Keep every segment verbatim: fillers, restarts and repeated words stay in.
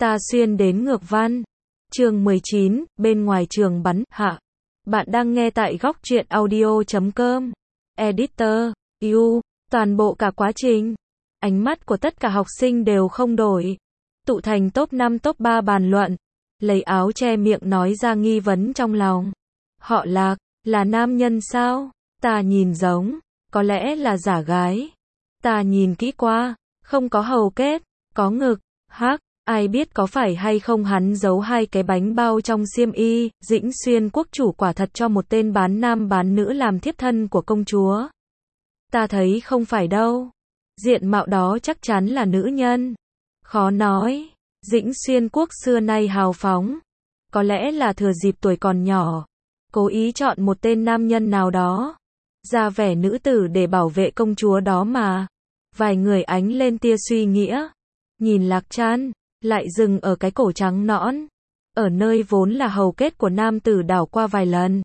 Ta xuyên đến ngược văn. Chương mười chín, bên ngoài trường bắn, hạ. Bạn đang nghe tại góc truyện audio chấm com. Editor, U, toàn bộ cả quá trình. Ánh mắt của tất cả học sinh đều không đổi. Tụ thành top năm top ba bàn luận. Lấy áo che miệng nói ra nghi vấn trong lòng. Họ Lạc, là nam nhân sao? Ta nhìn giống, có lẽ là giả gái. Ta nhìn kỹ qua, không có hầu kết, có ngực, hắc. Ai biết có phải hay không hắn giấu hai cái bánh bao trong xiêm y, Dĩnh Xuyên quốc chủ quả thật cho một tên bán nam bán nữ làm thiếp thân của công chúa. Ta thấy không phải đâu. Diện mạo đó chắc chắn là nữ nhân. Khó nói. Dĩnh Xuyên quốc xưa nay hào phóng. Có lẽ là thừa dịp tuổi còn nhỏ. Cố ý chọn một tên nam nhân nào đó. Ra vẻ nữ tử để bảo vệ công chúa đó mà. Vài người ánh lên tia suy nghĩa. Nhìn Lạc Trăn. Lại dừng ở cái cổ trắng nõn. Ở nơi vốn là hầu kết của nam tử đảo qua vài lần.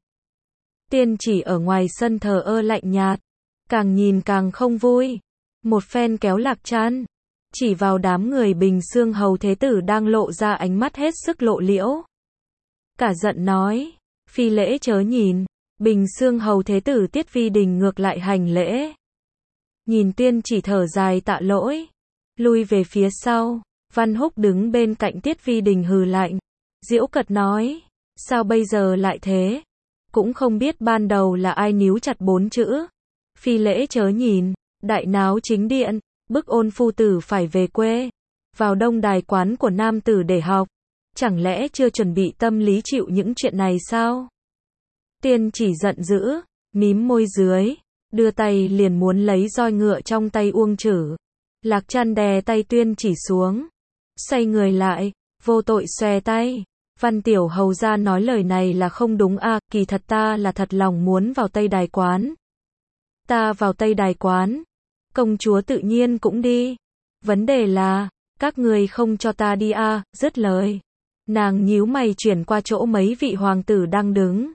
Tiên chỉ ở ngoài sân thờ ơ lạnh nhạt. Càng nhìn càng không vui. Một phen kéo Lạc Trăn. Chỉ vào đám người Bình Xương hầu thế tử đang lộ ra ánh mắt hết sức lộ liễu. Cả giận nói. Phi lễ chớ nhìn. Bình Xương hầu thế tử Tiết Vi Đình ngược lại hành lễ. Nhìn tiên chỉ thở dài tạ lỗi. Lui về phía sau. Văn Húc đứng bên cạnh Tiết Vi Đình hừ lạnh. Giễu cợt nói. Sao bây giờ lại thế? Cũng không biết ban đầu là ai níu chặt bốn chữ. Phi lễ chớ nhìn. Đại náo chính điện. Bức ôn phu tử phải về quê. Vào đông đài quán của nam tử để học. Chẳng lẽ chưa chuẩn bị tâm lý chịu những chuyện này sao? Tiên chỉ giận dữ. Mím môi dưới. Đưa tay liền muốn lấy roi ngựa trong tay Uông Chử. Lạc Trăn đè tay Tuyên chỉ xuống. Xoay người lại, vô tội xòe tay. Văn tiểu hầu ra nói lời này là không đúng à, kỳ thật ta là thật lòng muốn vào Tây Đài quán. Ta vào Tây Đài quán. Công chúa tự nhiên cũng đi. Vấn đề là, các người không cho ta đi à, dứt lời. Nàng nhíu mày chuyển qua chỗ mấy vị hoàng tử đang đứng.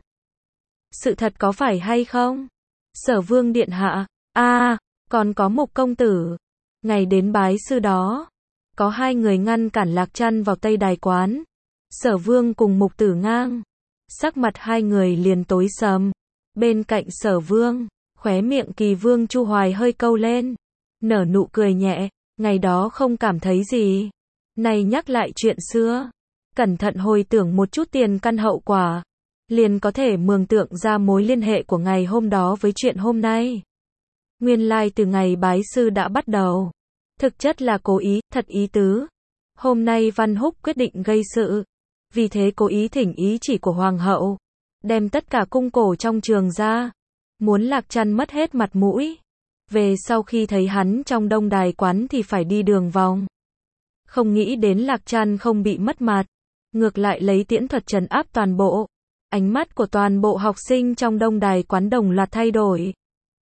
Sự thật có phải hay không? Sở vương điện hạ, a còn có Mục công tử. Ngày đến bái sư đó. Có hai người ngăn cản Lạc Trăn vào Tây Đài quán. Sở vương cùng Mục tử ngang. Sắc mặt hai người liền tối sầm. Bên cạnh Sở vương, khóe miệng Kỳ vương Chu Hoài hơi câu lên. Nở nụ cười nhẹ, ngày đó không cảm thấy gì. Này nhắc lại chuyện xưa. Cẩn thận hồi tưởng một chút tiền căn hậu quả. Liền có thể mường tượng ra mối liên hệ của ngày hôm đó với chuyện hôm nay. Nguyên lai từ ngày bái sư đã bắt đầu. Thực chất là cố ý, thật ý tứ. Hôm nay Văn Húc quyết định gây sự. Vì thế cố ý thỉnh ý chỉ của Hoàng hậu. Đem tất cả cung cổ trong trường ra. Muốn Lạc Trăn mất hết mặt mũi. Về sau khi thấy hắn trong đông đài quán thì phải đi đường vòng. Không nghĩ đến Lạc Trăn không bị mất mặt. Ngược lại lấy tiễn thuật trấn áp toàn bộ. Ánh mắt của toàn bộ học sinh trong đông đài quán đồng loạt thay đổi.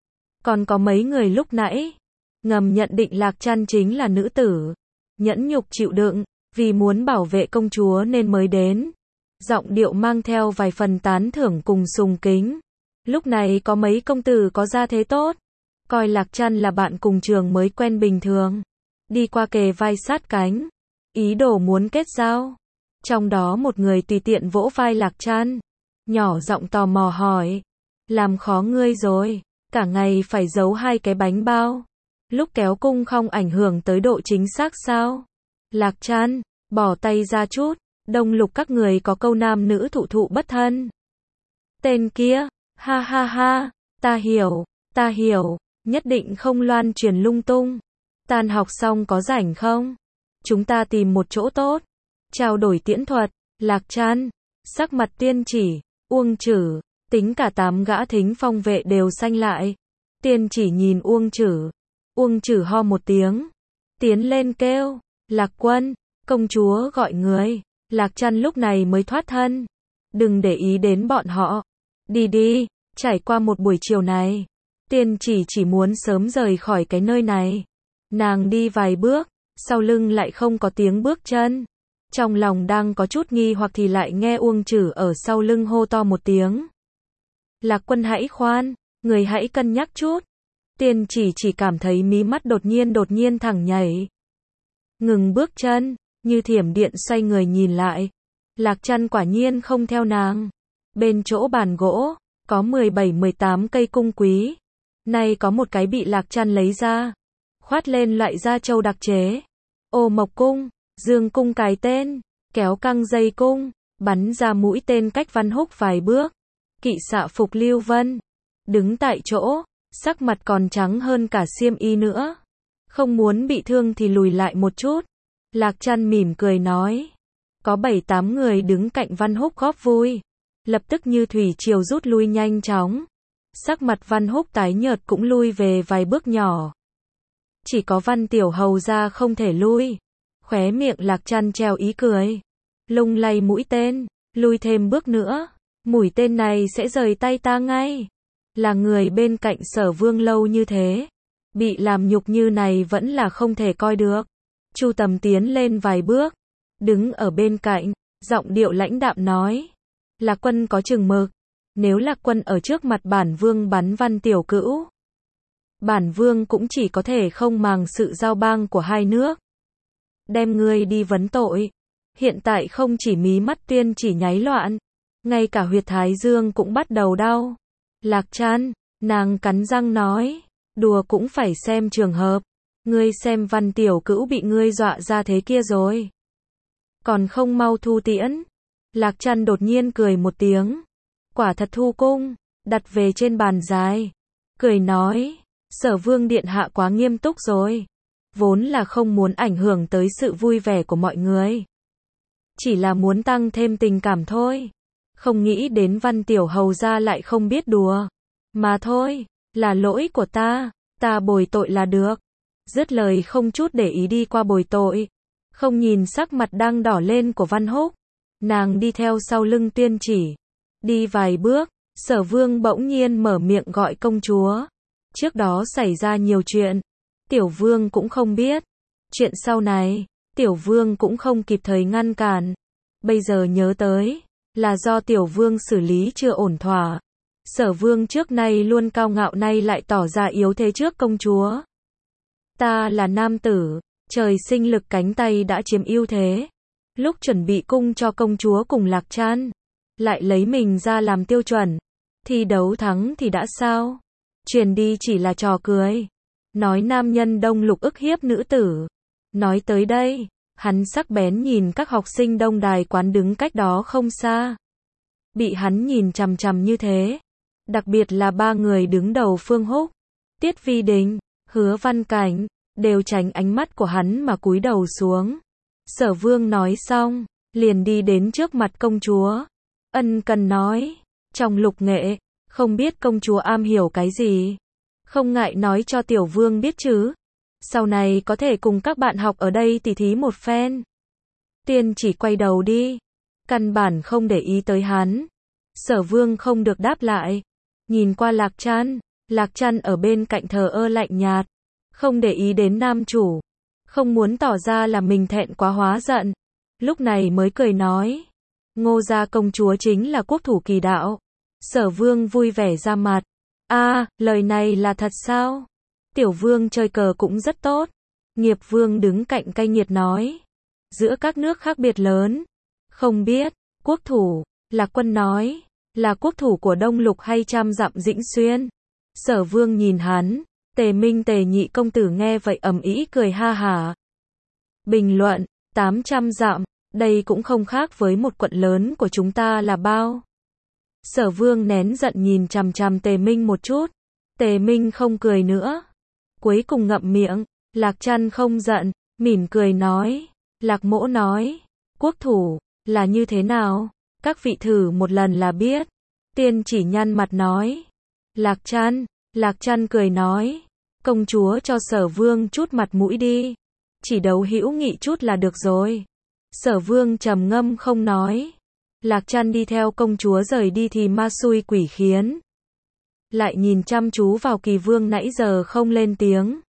Còn có mấy người lúc nãy. Ngầm nhận định Lạc Trăn chính là nữ tử. Nhẫn nhục chịu đựng, vì muốn bảo vệ công chúa nên mới đến. Giọng điệu mang theo vài phần tán thưởng cùng sùng kính. Lúc này có mấy công tử có gia thế tốt. Coi Lạc Trăn là bạn cùng trường mới quen bình thường. Đi qua kề vai sát cánh. Ý đồ muốn kết giao. Trong đó một người tùy tiện vỗ vai Lạc Trăn. Nhỏ giọng tò mò hỏi. Làm khó ngươi rồi. Cả ngày phải giấu hai cái bánh bao. Lúc kéo cung không ảnh hưởng tới độ chính xác sao? Lạc Trăn, bỏ tay ra chút. Đông lục các người có câu nam nữ thụ thụ bất thân. Tên kia, ha ha ha, ta hiểu, ta hiểu, nhất định không loan truyền lung tung. Tan học xong có rảnh không? Chúng ta tìm một chỗ tốt. Trao đổi tiễn thuật. Lạc Trăn, sắc mặt Tiên chỉ, Uông Chử, tính cả tám gã thính phong vệ đều xanh lại. Tiên chỉ nhìn Uông Chử. Uông Chử ho một tiếng. Tiến lên kêu. Lạc quân, công chúa gọi người. Lạc Trăn lúc này mới thoát thân. Đừng để ý đến bọn họ. Đi đi, trải qua một buổi chiều này. Tiên chỉ chỉ muốn sớm rời khỏi cái nơi này. Nàng đi vài bước, sau lưng lại không có tiếng bước chân. Trong lòng đang có chút nghi hoặc thì lại nghe Uông Chử ở sau lưng hô to một tiếng. Lạc quân hãy khoan, người hãy cân nhắc chút. Tiên chỉ chỉ cảm thấy mí mắt đột nhiên đột nhiên thẳng nhảy. Ngừng bước chân, như thiểm điện xoay người nhìn lại. Lạc Trăn quả nhiên không theo nàng. Bên chỗ bàn gỗ, có mười bảy mười tám cây cung quý. Nay có một cái bị Lạc Trăn lấy ra, khoát lên loại da trâu đặc chế. Ô mộc cung, dương cung cài tên, kéo căng dây cung, bắn ra mũi tên cách Văn Húc vài bước. Kỵ xạ phục Lưu Vân, đứng tại chỗ, sắc mặt còn trắng hơn cả xiêm y nữa. Không muốn bị thương thì lùi lại một chút. Lạc Trăn mỉm cười nói. Có bảy tám người đứng cạnh Văn Húc góp vui. Lập tức như thủy triều rút lui nhanh chóng. Sắc mặt Văn Húc tái nhợt cũng lui về vài bước nhỏ. Chỉ có Văn Tiểu Hầu ra không thể lui. Khóe miệng Lạc Trăn treo ý cười. Lung lay mũi tên, lui thêm bước nữa. Mũi tên này sẽ rời tay ta ngay. Là người bên cạnh Sở Vương lâu như thế. Bị làm nhục như này vẫn là không thể coi được. Chu Tầm tiến lên vài bước. Đứng ở bên cạnh, giọng điệu lãnh đạm nói. Lạc Quân có chừng mực. Nếu Lạc Quân ở trước mặt bản vương bắn Văn Tiểu Cữu, bản vương cũng chỉ có thể không màng sự giao bang của hai nước. Đem ngươi đi vấn tội. Hiện tại không chỉ mí mắt Tuyên Chỉ nháy loạn, ngay cả huyệt thái dương cũng bắt đầu đau. Lạc Trăn, nàng cắn răng nói, đùa cũng phải xem trường hợp. Ngươi xem Văn Tiểu Cữu bị ngươi dọa ra thế kia rồi. Còn không mau thu tiễn. Lạc Trăn đột nhiên cười một tiếng. Quả thật thu cung, đặt về trên bàn dài. Cười nói, Sở Vương điện hạ quá nghiêm túc rồi. Vốn là không muốn ảnh hưởng tới sự vui vẻ của mọi người. Chỉ là muốn tăng thêm tình cảm thôi. Không nghĩ đến Văn Tiểu Hầu ra lại không biết đùa. Mà thôi, là lỗi của ta, ta bồi tội là được. Dứt lời không chút để ý đi qua bồi tội. Không nhìn sắc mặt đang đỏ lên của Văn Húc. Nàng đi theo sau lưng Tuyên Chỉ. Đi vài bước, Sở Vương bỗng nhiên mở miệng gọi công chúa. Trước đó xảy ra nhiều chuyện. Tiểu Vương cũng không biết. Chuyện sau này, Tiểu Vương cũng không kịp thời ngăn cản. Bây giờ nhớ tới, là do Tiểu Vương xử lý chưa ổn thỏa. Sở Vương trước nay luôn cao ngạo, nay lại tỏ ra yếu thế trước công chúa. Ta là nam tử, trời sinh lực cánh tay đã chiếm ưu thế. Lúc chuẩn bị cung cho công chúa cùng Lạc Trăn, lại lấy mình ra làm tiêu chuẩn. Thi đấu thắng thì đã sao? Truyền đi chỉ là trò cười. Nói nam nhân đông lục ức hiếp nữ tử. Nói tới đây, hắn sắc bén nhìn các học sinh đông đài quán đứng cách đó không xa. Bị hắn nhìn chằm chằm như thế. Đặc biệt là ba người đứng đầu Phương Húc, Tiết Vi Đình, Hứa Văn Cảnh, đều tránh ánh mắt của hắn mà cúi đầu xuống. Sở Vương nói xong, liền đi đến trước mặt công chúa. Ân cần nói, trong lục nghệ, không biết công chúa am hiểu cái gì. Không ngại nói cho Tiểu Vương biết chứ. Sau này có thể cùng các bạn học ở đây tỉ thí một phen. Tiên Chỉ quay đầu đi. Căn bản không để ý tới hắn. Sở Vương không được đáp lại. Nhìn qua Lạc Trăn. Lạc Trăn ở bên cạnh thờ ơ lạnh nhạt. Không để ý đến nam chủ. Không muốn tỏ ra là mình thẹn quá hóa giận. Lúc này mới cười nói. Ngô gia công chúa chính là quốc thủ kỳ đạo. Sở Vương vui vẻ ra mặt. A, à, lời này là thật sao? Tiểu Vương chơi cờ cũng rất tốt. Nghiệp Vương đứng cạnh cay nghiệt nói. Giữa các nước khác biệt lớn. Không biết, quốc thủ, Lạc Quân nói, là quốc thủ của Đông Lục hay trăm dặm Dĩnh Xuyên? Sở Vương nhìn hắn. Tề Minh Tề nhị công tử nghe vậy ầm ĩ cười ha hả. Bình luận, tám trăm dặm, đây cũng không khác với một quận lớn của chúng ta là bao. Sở Vương nén giận nhìn chằm chằm Tề Minh một chút. Tề Minh không cười nữa. Cuối cùng ngậm miệng. Lạc Trăn không giận, mỉm cười nói. Lạc Mỗ nói, quốc thủ, là như thế nào? Các vị thử một lần là biết. Tiên Chỉ nhăn mặt nói. Lạc Trăn, Lạc Trăn cười nói. Công chúa cho Sở Vương chút mặt mũi đi. Chỉ đấu hữu nghị chút là được rồi. Sở Vương trầm ngâm không nói. Lạc Trăn đi theo công chúa rời đi thì ma xui quỷ khiến. Lại nhìn chăm chú vào Kỳ Vương nãy giờ không lên tiếng.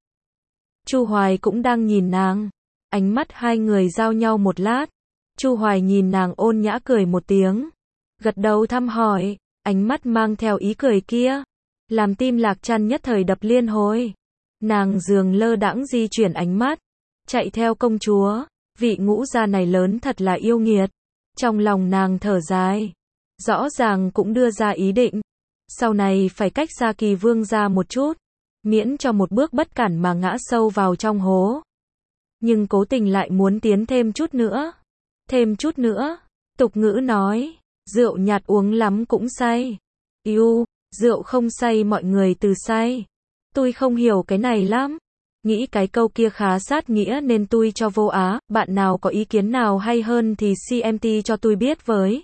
Chu Hoài cũng đang nhìn nàng. Ánh mắt hai người giao nhau một lát. Chu Hoài nhìn nàng ôn nhã cười một tiếng. Gật đầu thăm hỏi. Ánh mắt mang theo ý cười kia. Làm tim Lạc Trăn nhất thời đập liên hồi. Nàng dường lơ đãng di chuyển ánh mắt. Chạy theo công chúa. Vị ngũ gia này lớn thật là yêu nghiệt. Trong lòng nàng thở dài. Rõ ràng cũng đưa ra ý định. Sau này phải cách xa Kỳ Vương gia một chút. Miễn cho một bước bất cẩn mà ngã sâu vào trong hố. Nhưng cố tình lại muốn tiến thêm chút nữa. Thêm chút nữa. Tục ngữ nói. Rượu nhạt uống lắm cũng say. Yêu, rượu không say mọi người từ say. Tôi không hiểu cái này lắm. Nghĩ cái câu kia khá sát nghĩa nên tôi cho vô á. Bạn nào có ý kiến nào hay hơn thì xê em tê cho tôi biết với.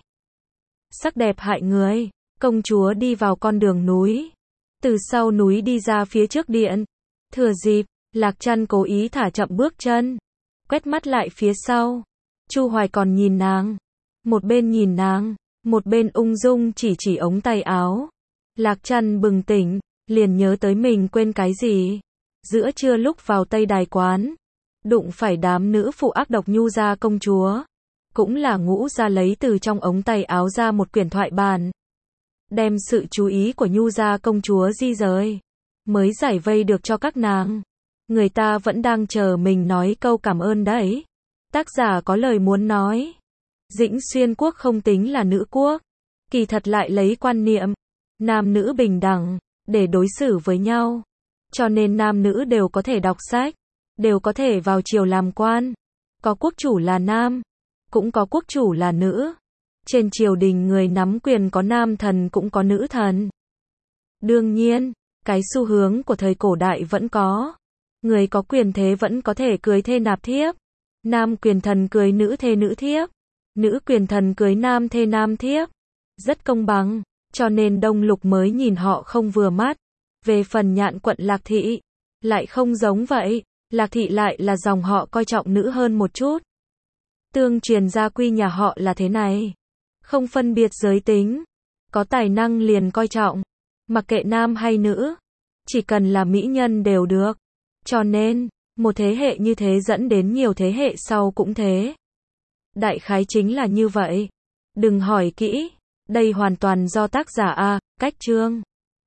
Sắc đẹp hại người. Công chúa đi vào con đường núi. Từ sau núi đi ra phía trước điện. Thừa dịp, Lạc Trăn cố ý thả chậm bước chân. Quét mắt lại phía sau. Chu Hoài còn nhìn nàng. Một bên nhìn nàng, một bên ung dung chỉ chỉ ống tay áo. Lạc Trăn bừng tỉnh, liền nhớ tới mình quên cái gì. Giữa trưa lúc vào Tây Đài quán, đụng phải đám nữ phụ ác độc Nhu gia công chúa. Cũng là Ngũ gia lấy từ trong ống tay áo ra một quyển thoại bản. Đem sự chú ý của Nhu gia công chúa di rời. Mới giải vây được cho các nàng. Người ta vẫn đang chờ mình nói câu cảm ơn đấy. Tác giả có lời muốn nói. Dĩnh Xuyên quốc không tính là nữ quốc. Kỳ thật lại lấy quan niệm nam nữ bình đẳng để đối xử với nhau. Cho nên nam nữ đều có thể đọc sách, đều có thể vào triều làm quan. Có quốc chủ là nam, cũng có quốc chủ là nữ. Trên triều đình người nắm quyền có nam thần cũng có nữ thần. Đương nhiên, cái xu hướng của thời cổ đại vẫn có. Người có quyền thế vẫn có thể cưới thê nạp thiếp. Nam quyền thần cưới nữ thê nữ thiếp. Nữ quyền thần cưới nam thê nam thiếp. Rất công bằng, cho nên Đông Lục mới nhìn họ không vừa mắt. Về phần Nhạn quận Lạc Thị, lại không giống vậy. Lạc Thị lại là dòng họ coi trọng nữ hơn một chút. Tương truyền gia quy nhà họ là thế này. Không phân biệt giới tính. Có tài năng liền coi trọng. Mặc kệ nam hay nữ. Chỉ cần là mỹ nhân đều được. Cho nên, một thế hệ như thế dẫn đến nhiều thế hệ sau cũng thế. Đại khái chính là như vậy. Đừng hỏi kỹ. Đây hoàn toàn do tác giả A, cách chương.